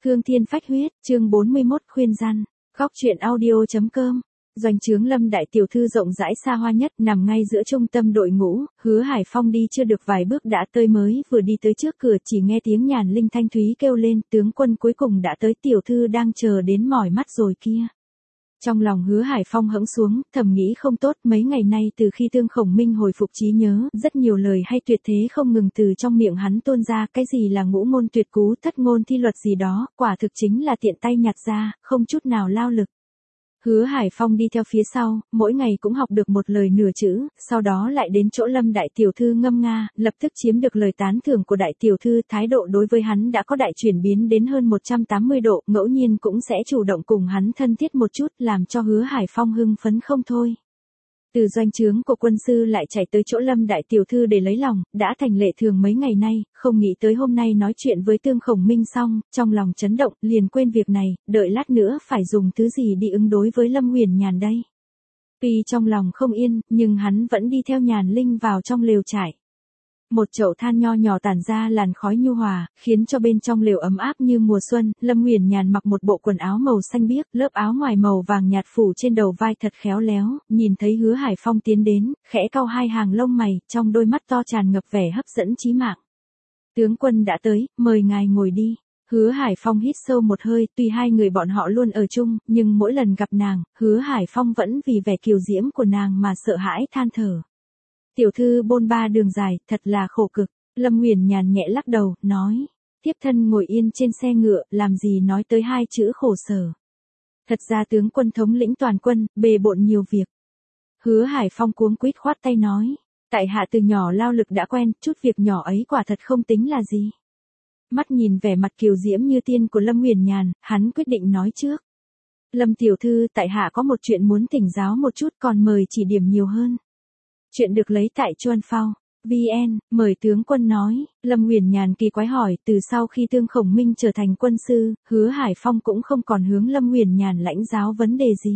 Cương Thiên Phách Huyết, chương 41 khuyên răn. Góc truyện audio.com. Doanh trướng Lâm đại tiểu thư rộng rãi xa hoa nhất, nằm ngay giữa trung tâm đội ngũ. Hứa Hải Phong đi chưa được vài bước đã tới, mới vừa đi tới trước cửa chỉ nghe tiếng nhàn linh thanh thúy kêu lên, tướng quân cuối cùng đã tới, tiểu thư đang chờ đến mỏi mắt rồi kia. Trong lòng Hứa Hải Phong hững xuống, thầm nghĩ không tốt, mấy ngày nay từ khi Tương Khổng Minh hồi phục trí nhớ, rất nhiều lời hay tuyệt thế không ngừng từ trong miệng hắn tuôn ra, cái gì là ngũ ngôn tuyệt cú, thất ngôn thi luật gì đó, quả thực chính là tiện tay nhặt ra, không chút nào lao lực. Hứa Hải Phong đi theo phía sau, mỗi ngày cũng học được một lời nửa chữ, sau đó lại đến chỗ Lâm đại tiểu thư ngâm nga, lập tức chiếm được lời tán thưởng của đại tiểu thư, thái độ đối với hắn đã có đại chuyển biến đến hơn 180 độ, ngẫu nhiên cũng sẽ chủ động cùng hắn thân thiết một chút, làm cho Hứa Hải Phong hưng phấn không thôi. Từ doanh trướng của quân sư lại chạy tới chỗ Lâm đại tiểu thư để lấy lòng, đã thành lệ thường mấy ngày nay, không nghĩ tới hôm nay nói chuyện với Tương Khổng Minh xong, trong lòng chấn động, liền quên việc này, đợi lát nữa phải dùng thứ gì đi ứng đối với Lâm Uyển Nhàn đây. Tuy trong lòng không yên, nhưng hắn vẫn đi theo Nhàn Linh vào trong lều trại. Một chậu than nho nhỏ tản ra làn khói nhu hòa, khiến cho bên trong lều ấm áp như mùa xuân. Lâm Uyển Nhàn mặc một bộ quần áo màu xanh biếc, lớp áo ngoài màu vàng nhạt phủ trên đầu vai thật khéo léo, nhìn thấy Hứa Hải Phong tiến đến, khẽ cau hai hàng lông mày, trong đôi mắt to tràn ngập vẻ hấp dẫn chí mạng. Tướng quân đã tới, mời ngài ngồi đi. Hứa Hải Phong hít sâu một hơi, tuy hai người bọn họ luôn ở chung, nhưng mỗi lần gặp nàng, Hứa Hải Phong vẫn vì vẻ kiều diễm của nàng mà sợ hãi than thở. Tiểu thư bôn ba đường dài, thật là khổ cực. Lâm Uyển Nhàn nhẹ lắc đầu, nói. Tiếp thân ngồi yên trên xe ngựa, làm gì nói tới hai chữ khổ sở. Thật ra tướng quân thống lĩnh toàn quân, bề bộn nhiều việc. Hứa Hải Phong cuống quýt khoát tay nói. Tại hạ từ nhỏ lao lực đã quen, chút việc nhỏ ấy quả thật không tính là gì. Mắt nhìn vẻ mặt kiều diễm như tiên của Lâm Uyển Nhàn, hắn quyết định nói trước. Lâm tiểu thư, tại hạ có một chuyện muốn thỉnh giáo một chút, còn mời chỉ điểm nhiều hơn. Chuyện được lấy tại Chuan Phao. VN, mời tướng quân nói. Lâm Uyển Nhàn kỳ quái hỏi, từ sau khi Tương Khổng Minh trở thành quân sư, Hứa Hải Phong cũng không còn hướng Lâm Uyển Nhàn lãnh giáo vấn đề gì.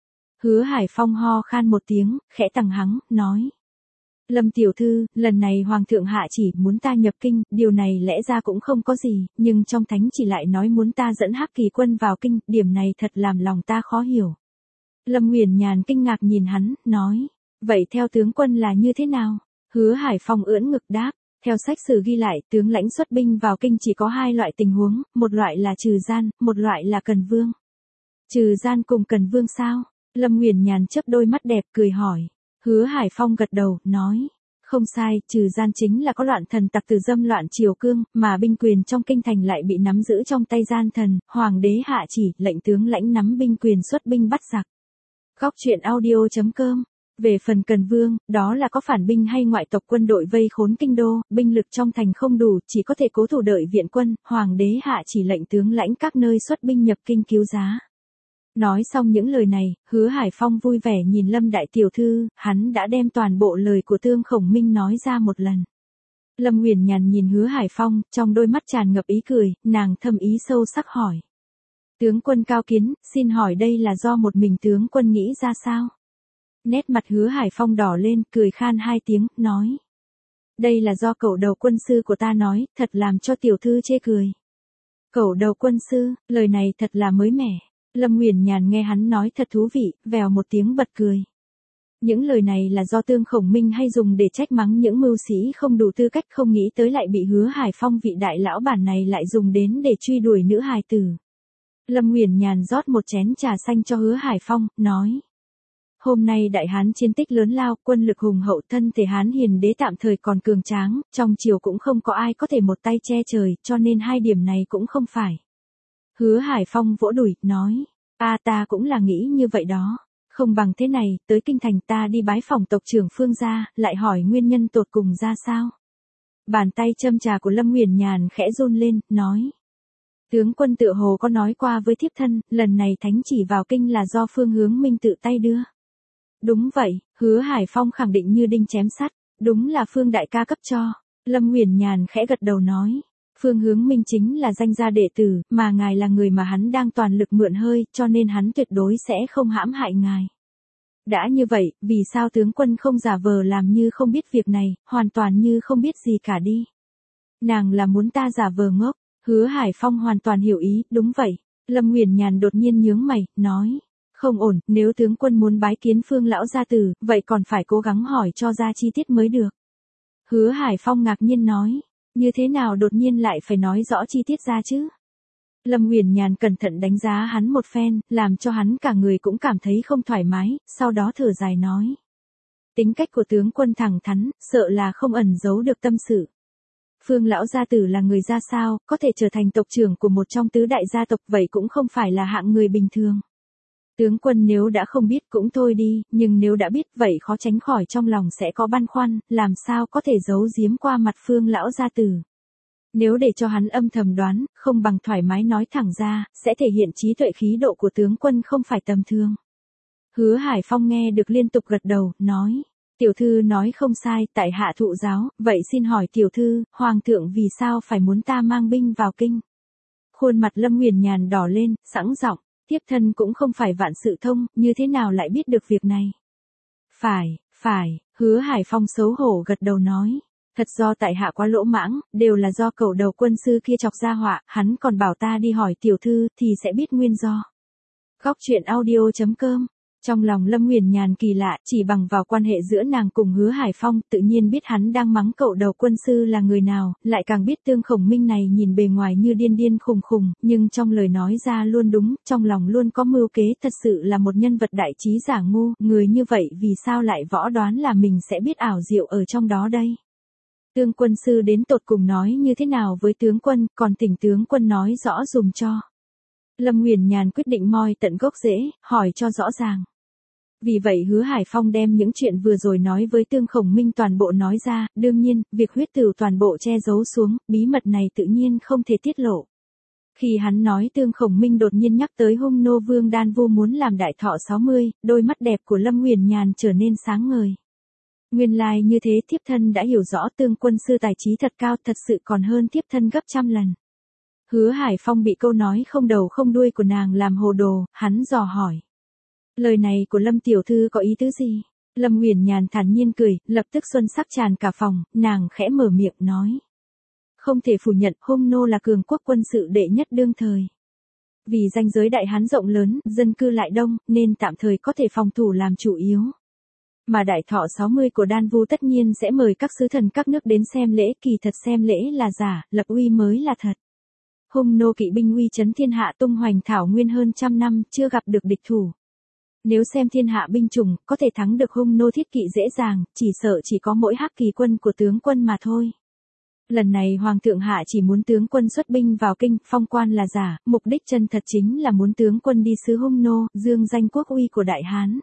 Hứa Hải Phong ho khan một tiếng, khẽ tằng hắng, nói. Lâm tiểu thư, lần này Hoàng thượng hạ chỉ muốn ta nhập kinh, điều này lẽ ra cũng không có gì, nhưng trong thánh chỉ lại nói muốn ta dẫn Hắc Kỳ quân vào kinh, điểm này thật làm lòng ta khó hiểu. Lâm Uyển Nhàn kinh ngạc nhìn hắn, nói. Vậy theo tướng quân là như thế nào? Hứa Hải Phong ưỡn ngực đáp. Theo sách sử ghi lại, tướng lãnh xuất binh vào kinh chỉ có hai loại tình huống, một loại là trừ gian, một loại là cần vương. Trừ gian cùng cần vương sao? Lâm Uyển Nhàn chớp đôi mắt đẹp cười hỏi. Hứa Hải Phong gật đầu, nói. Không sai, trừ gian chính là có loạn thần tặc từ dâm loạn triều cương, mà binh quyền trong kinh thành lại bị nắm giữ trong tay gian thần, hoàng đế hạ chỉ, lệnh tướng lãnh nắm binh quyền xuất binh bắt giặc. Góc truyện audio.com. Về phần cần vương, đó là có phản binh hay ngoại tộc quân đội vây khốn kinh đô, binh lực trong thành không đủ, chỉ có thể cố thủ đợi viện quân, hoàng đế hạ chỉ lệnh tướng lãnh các nơi xuất binh nhập kinh cứu giá. Nói xong những lời này, Hứa Hải Phong vui vẻ nhìn Lâm đại tiểu thư, hắn đã đem toàn bộ lời của Tương Khổng Minh nói ra một lần. Lâm Uyển Nhàn nhìn Hứa Hải Phong, trong đôi mắt tràn ngập ý cười, nàng thâm ý sâu sắc hỏi. Tướng quân cao kiến, xin hỏi đây là do một mình tướng quân nghĩ ra sao? Nét mặt Hứa Hải Phong đỏ lên, cười khan hai tiếng, nói. Đây là do cẩu đầu quân sư của ta nói, thật làm cho tiểu thư chê cười. Cẩu đầu quân sư, lời này thật là mới mẻ. Lâm Uyển Nhàn nghe hắn nói thật thú vị, vèo một tiếng bật cười. Những lời này là do Tương Khổng Minh hay dùng để trách mắng những mưu sĩ không đủ tư cách, không nghĩ tới lại bị Hứa Hải Phong vị đại lão bản này lại dùng đến để truy đuổi nữ hài tử. Lâm Uyển Nhàn rót một chén trà xanh cho Hứa Hải Phong, nói. Hôm nay đại hán chiến tích lớn lao, quân lực hùng hậu, thân thể hán hiền đế tạm thời còn cường tráng, trong triều cũng không có ai có thể một tay che trời, cho nên hai điểm này cũng không phải. Hứa Hải Phong vỗ đùi, nói, ta cũng là nghĩ như vậy đó. Không bằng thế này, tới kinh thành ta đi bái phòng tộc trưởng Phương gia, lại hỏi nguyên nhân tột cùng ra sao. Bàn tay châm trà của Lâm Uyển Nhàn khẽ run lên, nói. Tướng quân tựa hồ có nói qua với thiếp thân, lần này thánh chỉ vào kinh là do Phương Hướng Minh tự tay đưa. Đúng vậy, Hứa Hải Phong khẳng định như đinh chém sắt, đúng là Phương đại ca cấp cho. Lâm Uyển Nhàn khẽ gật đầu nói. Phương Hướng Minh chính là danh gia đệ tử, mà ngài là người mà hắn đang toàn lực mượn hơi, cho nên hắn tuyệt đối sẽ không hãm hại ngài. Đã như vậy, vì sao tướng quân không giả vờ làm như không biết việc này, hoàn toàn như không biết gì cả đi. Nàng là muốn ta giả vờ ngốc. Hứa Hải Phong hoàn toàn hiểu ý, đúng vậy. Lâm Uyển Nhàn đột nhiên nhướng mày, nói. Không ổn, nếu tướng quân muốn bái kiến Phương lão gia tử, vậy còn phải cố gắng hỏi cho ra chi tiết mới được. Hứa Hải Phong ngạc nhiên nói. Như thế nào đột nhiên lại phải nói rõ chi tiết ra chứ? Lâm Uyển Nhàn cẩn thận đánh giá hắn một phen, làm cho hắn cả người cũng cảm thấy không thoải mái, sau đó thở dài nói. Tính cách của tướng quân thẳng thắn, sợ là không ẩn giấu được tâm sự. Phương lão gia tử là người ra sao, có thể trở thành tộc trưởng của một trong tứ đại gia tộc, vậy cũng không phải là hạng người bình thường. Tướng quân nếu đã không biết cũng thôi đi, nhưng nếu đã biết vậy khó tránh khỏi trong lòng sẽ có băn khoăn, làm sao có thể giấu giếm qua mặt Phương lão gia tử. Nếu để cho hắn âm thầm đoán, không bằng thoải mái nói thẳng ra, sẽ thể hiện trí tuệ khí độ của tướng quân không phải tầm thường. Hứa Hải Phong nghe được liên tục gật đầu, nói. Tiểu thư nói không sai, tại hạ thụ giáo, vậy xin hỏi tiểu thư, hoàng thượng vì sao phải muốn ta mang binh vào kinh? Khuôn mặt Lâm Uyển Nhàn đỏ lên, sẵn giọng, tiếp thân cũng không phải vạn sự thông, như thế nào lại biết được việc này? Phải, Hứa Hải Phong xấu hổ gật đầu nói. Thật do tại hạ quá lỗ mãng, đều là do cẩu đầu quân sư kia chọc ra họa, hắn còn bảo ta đi hỏi tiểu thư thì sẽ biết nguyên do. Góc truyện audio.com. Trong lòng Lâm Uyển Nhàn kỳ lạ, chỉ bằng vào quan hệ giữa nàng cùng Hứa Hải Phong, tự nhiên biết hắn đang mắng cậu đầu quân sư là người nào, lại càng biết Tương Khổng Minh này nhìn bề ngoài như điên điên khùng khùng, nhưng trong lời nói ra luôn đúng, trong lòng luôn có mưu kế, thật sự là một nhân vật đại trí giả ngu, người như vậy vì sao lại võ đoán là mình sẽ biết ảo diệu ở trong đó đây. Tương quân sư đến tột cùng nói như thế nào với tướng quân, còn thỉnh tướng quân nói rõ dùm cho. Lâm Uyển Nhàn quyết định moi tận gốc rễ, hỏi cho rõ ràng. Vì vậy Hứa Hải Phong đem những chuyện vừa rồi nói với Tương Khổng Minh toàn bộ nói ra, đương nhiên, việc huyết tửu toàn bộ che giấu xuống, bí mật này tự nhiên không thể tiết lộ. Khi hắn nói Tương Khổng Minh đột nhiên nhắc tới hung nô vương Đan Vu muốn làm đại thọ 60, đôi mắt đẹp của Lâm Uyển Nhàn trở nên sáng ngời. Nguyên lai như thế, thiếp thân đã hiểu rõ Tương quân sư tài trí thật cao, thật sự còn hơn thiếp thân gấp trăm lần. Hứa Hải Phong bị câu nói không đầu không đuôi của nàng làm hồ đồ, hắn dò hỏi. Lời này của Lâm tiểu thư có ý tứ gì? Lâm Uyển Nhàn thản nhiên cười, lập tức xuân sắc tràn cả phòng, nàng khẽ mở miệng nói. Không thể phủ nhận, hung nô là cường quốc quân sự đệ nhất đương thời. Vì ranh giới Đại Hán rộng lớn, dân cư lại đông, nên tạm thời có thể phòng thủ làm chủ yếu. Mà đại thọ 60 của Đan Vu tất nhiên sẽ mời các sứ thần các nước đến xem lễ, kỳ thật xem lễ là giả, lập uy mới là thật. Hung nô kỵ binh uy chấn thiên hạ tung hoành thảo nguyên hơn trăm năm, chưa gặp được địch thủ. Nếu xem thiên hạ binh chủng, có thể thắng được hung nô thiết kỵ dễ dàng, chỉ sợ chỉ có mỗi Hắc Kỳ quân của tướng quân mà thôi. Lần này Hoàng thượng hạ chỉ muốn tướng quân xuất binh vào kinh, phong quan là giả, mục đích chân thật chính là muốn tướng quân đi xứ hung nô, dương danh quốc uy của Đại Hán.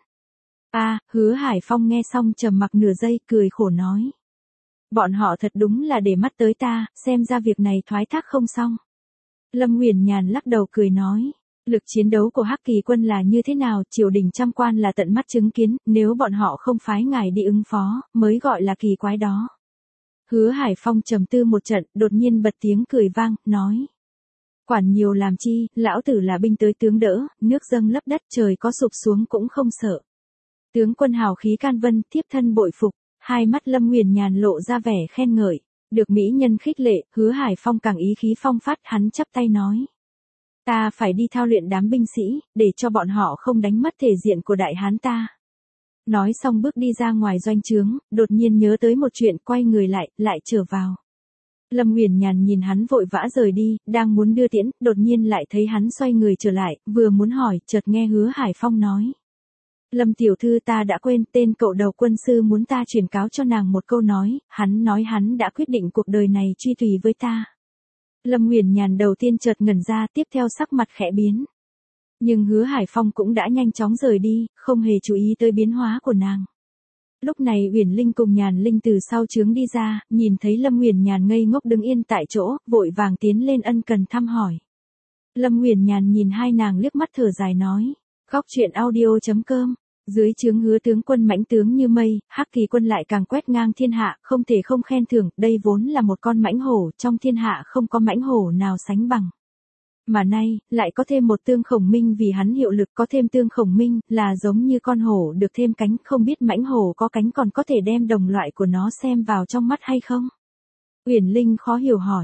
Hứa Hải Phong nghe xong trầm mặc nửa giây, cười khổ nói. Bọn họ thật đúng là để mắt tới ta, xem ra việc này thoái thác không xong. Lâm Uyển Nhàn lắc đầu cười nói. Lực chiến đấu của Hắc Kỳ quân là như thế nào, triều đình trăm quan là tận mắt chứng kiến, nếu bọn họ không phái ngài đi ứng phó, mới gọi là kỳ quái đó. Hứa Hải Phong trầm tư một trận, đột nhiên bật tiếng cười vang, nói. Quản nhiều làm chi, lão tử là binh tới tướng đỡ, nước dâng lấp đất, trời có sụp xuống cũng không sợ. Tướng quân hào khí can vân, thiếp thân bội phục, hai mắt Lâm Uyển Nhàn lộ ra vẻ khen ngợi, được mỹ nhân khích lệ, Hứa Hải Phong càng ý khí phong phát, hắn chắp tay nói. Ta phải đi thao luyện đám binh sĩ, để cho bọn họ không đánh mất thể diện của Đại Hán ta. Nói xong bước đi ra ngoài doanh trướng, đột nhiên nhớ tới một chuyện, quay người lại trở vào. Lâm Uyển Nhàn nhìn hắn vội vã rời đi, đang muốn đưa tiễn, đột nhiên lại thấy hắn xoay người trở lại, vừa muốn hỏi, chợt nghe Hứa Hải Phong nói. Lâm tiểu thư, ta đã quên, tên cậu đầu quân sư muốn ta truyền cáo cho nàng một câu nói hắn đã quyết định cuộc đời này truy tùy với ta. Lâm Uyển Nhàn đầu tiên chợt ngẩn ra, tiếp theo sắc mặt khẽ biến. Nhưng Hứa Hải Phong cũng đã nhanh chóng rời đi, không hề chú ý tới biến hóa của nàng. Lúc này Uyển Linh cùng Nhàn Linh từ sau trướng đi ra, nhìn thấy Lâm Uyển Nhàn ngây ngốc đứng yên tại chỗ, vội vàng tiến lên ân cần thăm hỏi. Lâm Uyển Nhàn nhìn hai nàng liếc mắt thở dài nói. Góc truyện audio.com. Dưới trướng Hứa tướng quân mãnh tướng như mây, Hắc Kỳ quân lại càng quét ngang thiên hạ, không thể không khen thưởng, đây vốn là một con mãnh hổ, trong thiên hạ không có mãnh hổ nào sánh bằng. Mà nay, lại có thêm một Tương Khổng Minh vì hắn hiệu lực, có thêm Tương Khổng Minh, là giống như con hổ được thêm cánh, không biết mãnh hổ có cánh còn có thể đem đồng loại của nó xem vào trong mắt hay không? Uyển Linh khó hiểu hỏi.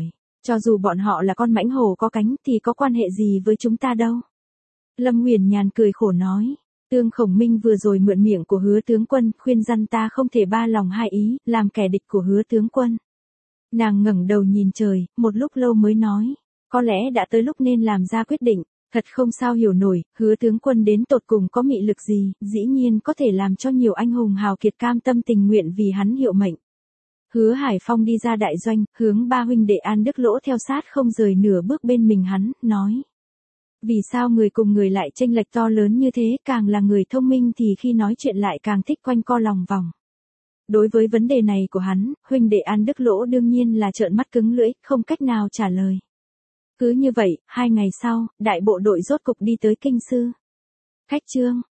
Cho dù bọn họ là con mãnh hổ có cánh thì có quan hệ gì với chúng ta đâu. Lâm Huyền Nhàn cười khổ nói. Tương Khổng Minh vừa rồi mượn miệng của Hứa tướng quân khuyên răn ta không thể ba lòng hai ý, làm kẻ địch của Hứa tướng quân. Nàng ngẩng đầu nhìn trời, một lúc lâu mới nói. Có lẽ đã tới lúc nên làm ra quyết định. Thật không sao hiểu nổi, Hứa tướng quân đến tột cùng có mị lực gì, dĩ nhiên có thể làm cho nhiều anh hùng hào kiệt cam tâm tình nguyện vì hắn hiệu mệnh. Hứa Hải Phong đi ra đại doanh, hướng ba huynh đệ An Đức Lỗ theo sát không rời nửa bước bên mình hắn, nói. Vì sao người cùng người lại chênh lệch to lớn như thế, càng là người thông minh thì khi nói chuyện lại càng thích quanh co lòng vòng. Đối với vấn đề này của hắn, huynh đệ An Đức Lỗ đương nhiên là trợn mắt cứng lưỡi, không cách nào trả lời. Cứ như vậy, 2 ngày sau, đại bộ đội rốt cục đi tới Kinh Sư. Khách trương,